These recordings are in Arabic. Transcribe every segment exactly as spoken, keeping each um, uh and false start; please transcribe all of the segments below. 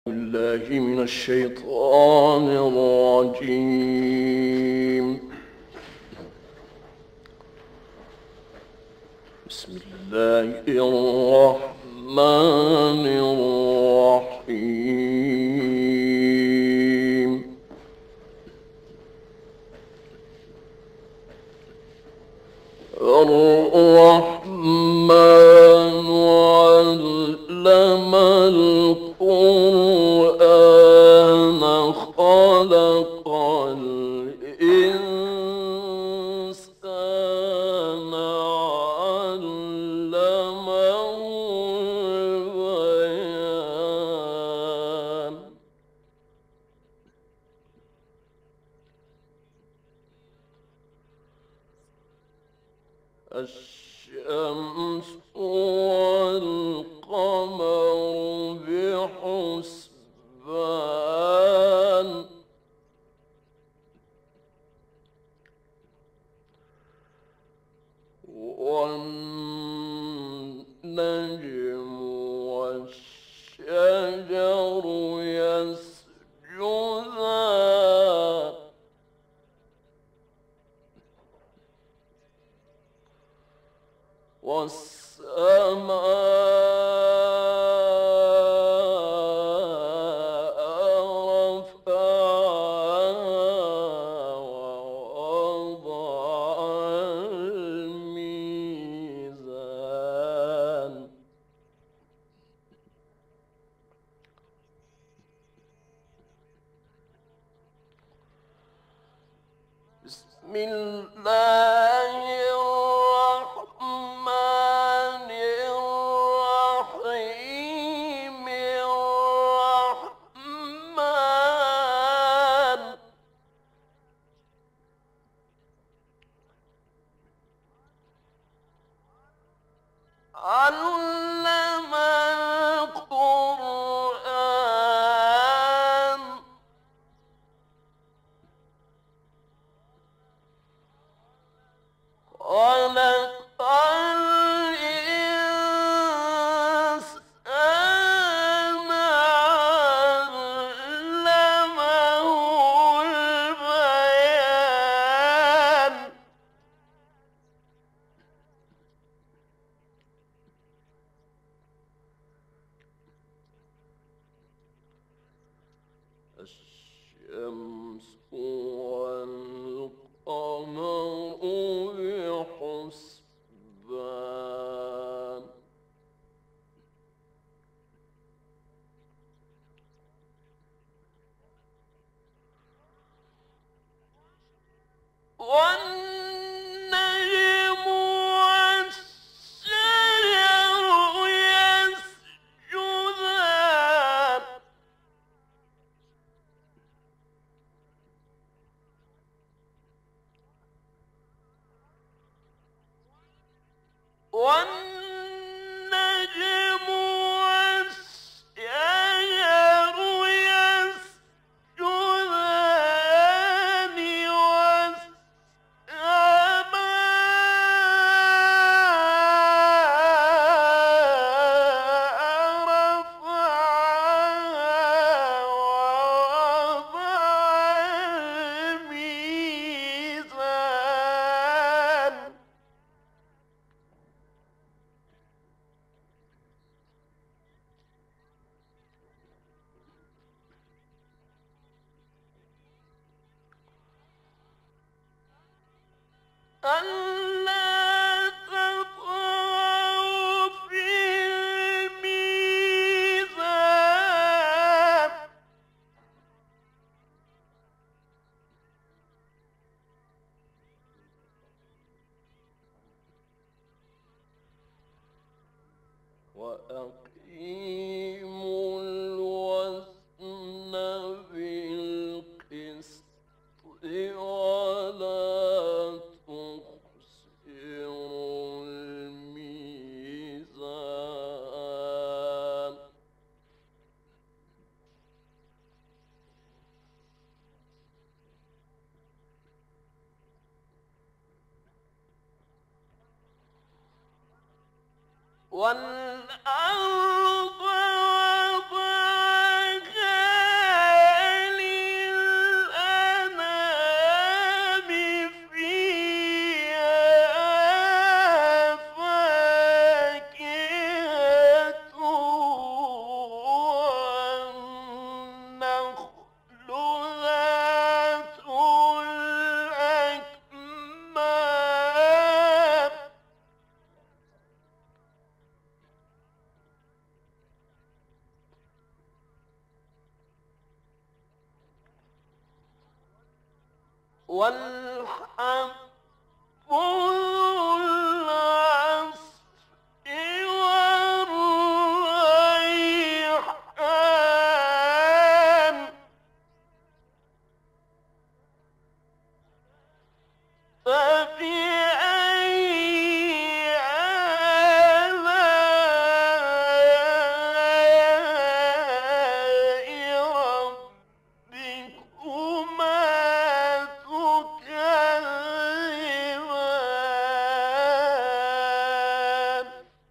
بالله من الشيطان الرجيم. بسم الله الرحمن الرحيم. الرحمن علم القرآن خلق الإنسان علمه البيان. الشمس والقمر بحسبان والنجم والشجر يسجدان والسماء رفعها ووضع الميزان. بسم الله الرحمن الرحيم. الرحمن علم القرآن خلق الإنسان علمه البيان. الشمس والقمر بحسبان والنجم والشجر يسجدان والنجم والشجر يسجدان والسماء رفعها ووضع الميزان. ألا تطغوا في الميزان. وأقيموا الوزن بالقسط ولا تخسروا الميزان. والأرض وضعها والحب ذو العصف والريحان فبأي آلاء ربكما تكذبان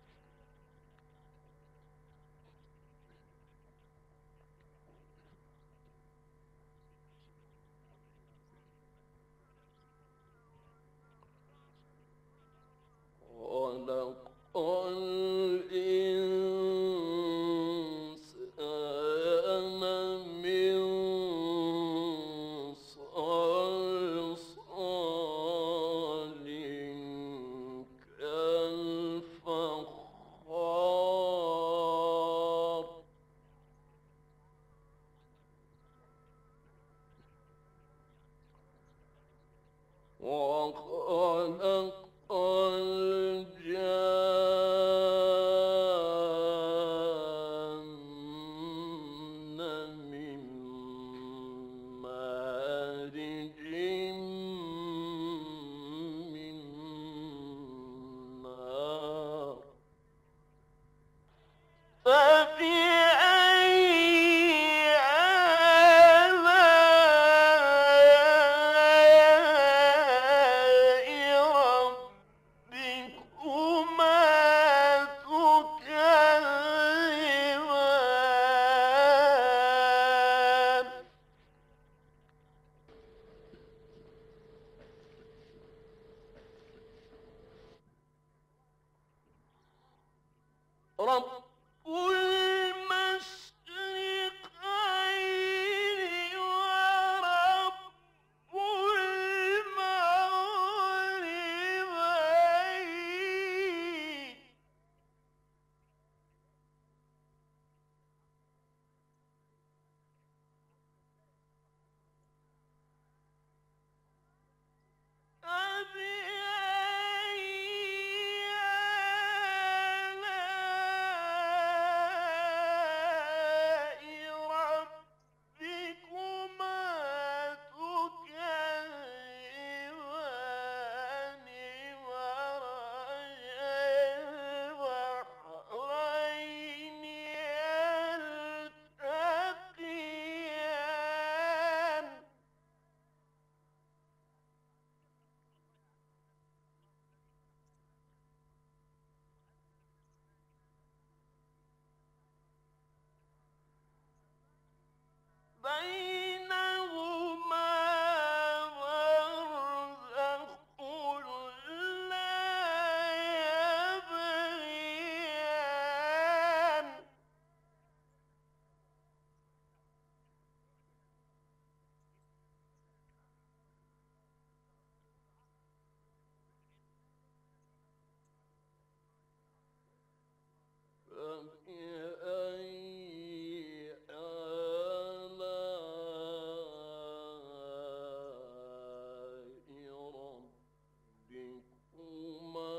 خلق الإنسان من صلصال كالفخار وخلق الجان من مارج من نار فبأي آلاء ربكما تكذبان رب المشرقين ورب المغربين فبأي آلاء ربكما تكذبان مرج البحرين يلتقيان بينهما برزخ لا يبغيان فبأي آلاء ربكما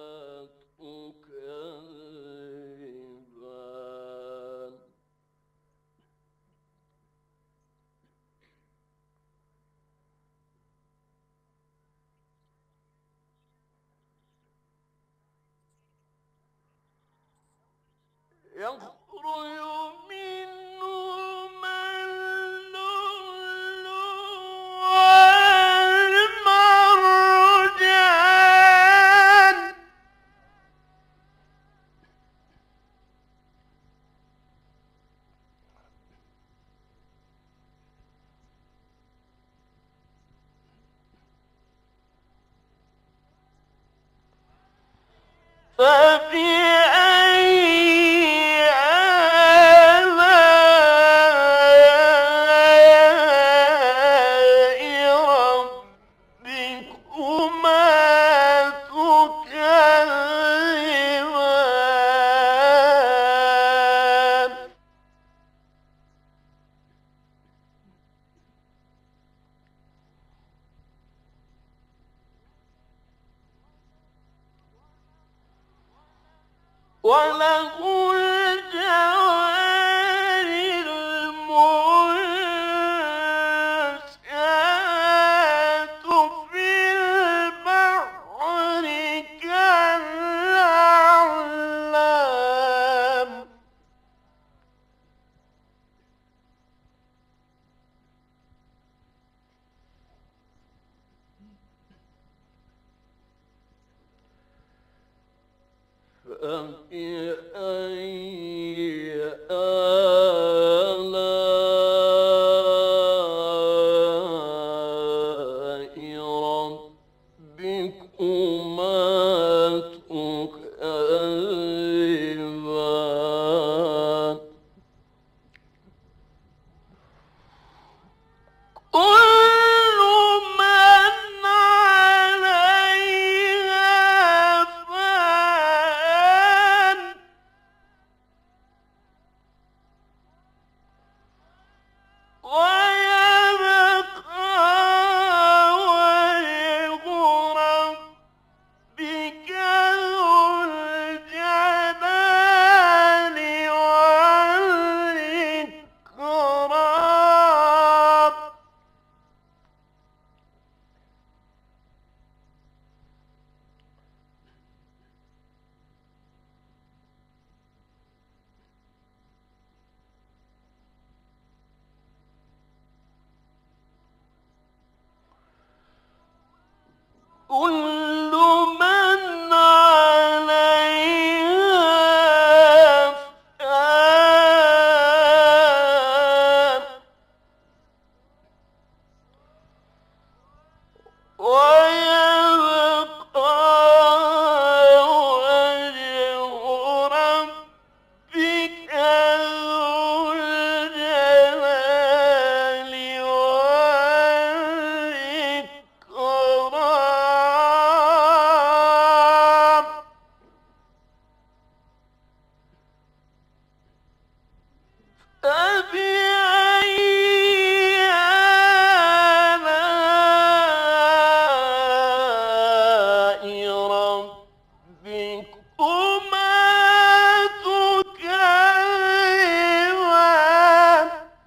تكذبان يخرج منهما اللؤلؤ والمرجان فبأي آلاء ربكما تكذبان وله الجوار المنشآت في البحر كالأعلام فبأي آلاء ربكما تكذبان كل من عليها فان ويبقى وجه ربك ذو الجلال والإكرام كل من عليها فان ويبقى وجه ربك ذو الجلال والإكرام فبأي آلاء ربكما تكذبان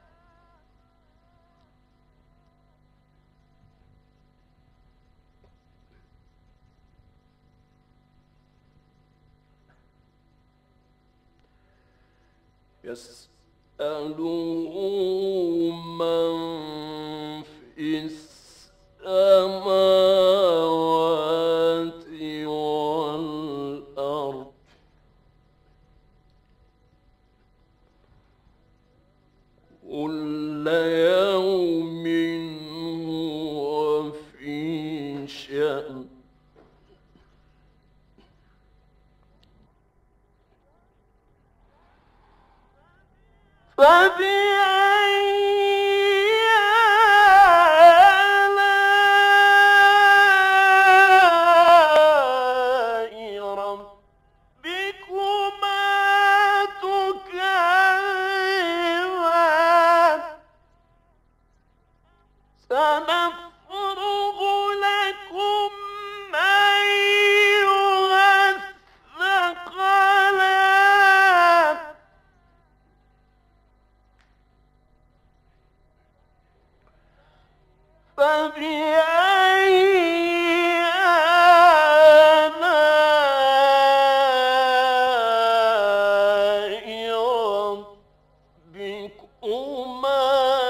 يسأله من في السماوات والأرض كل يوم هو في شأن فبأي آلاء ربكما تكذبان سنفرغ لكم أيها الثقلان فبأي آلاء ربكما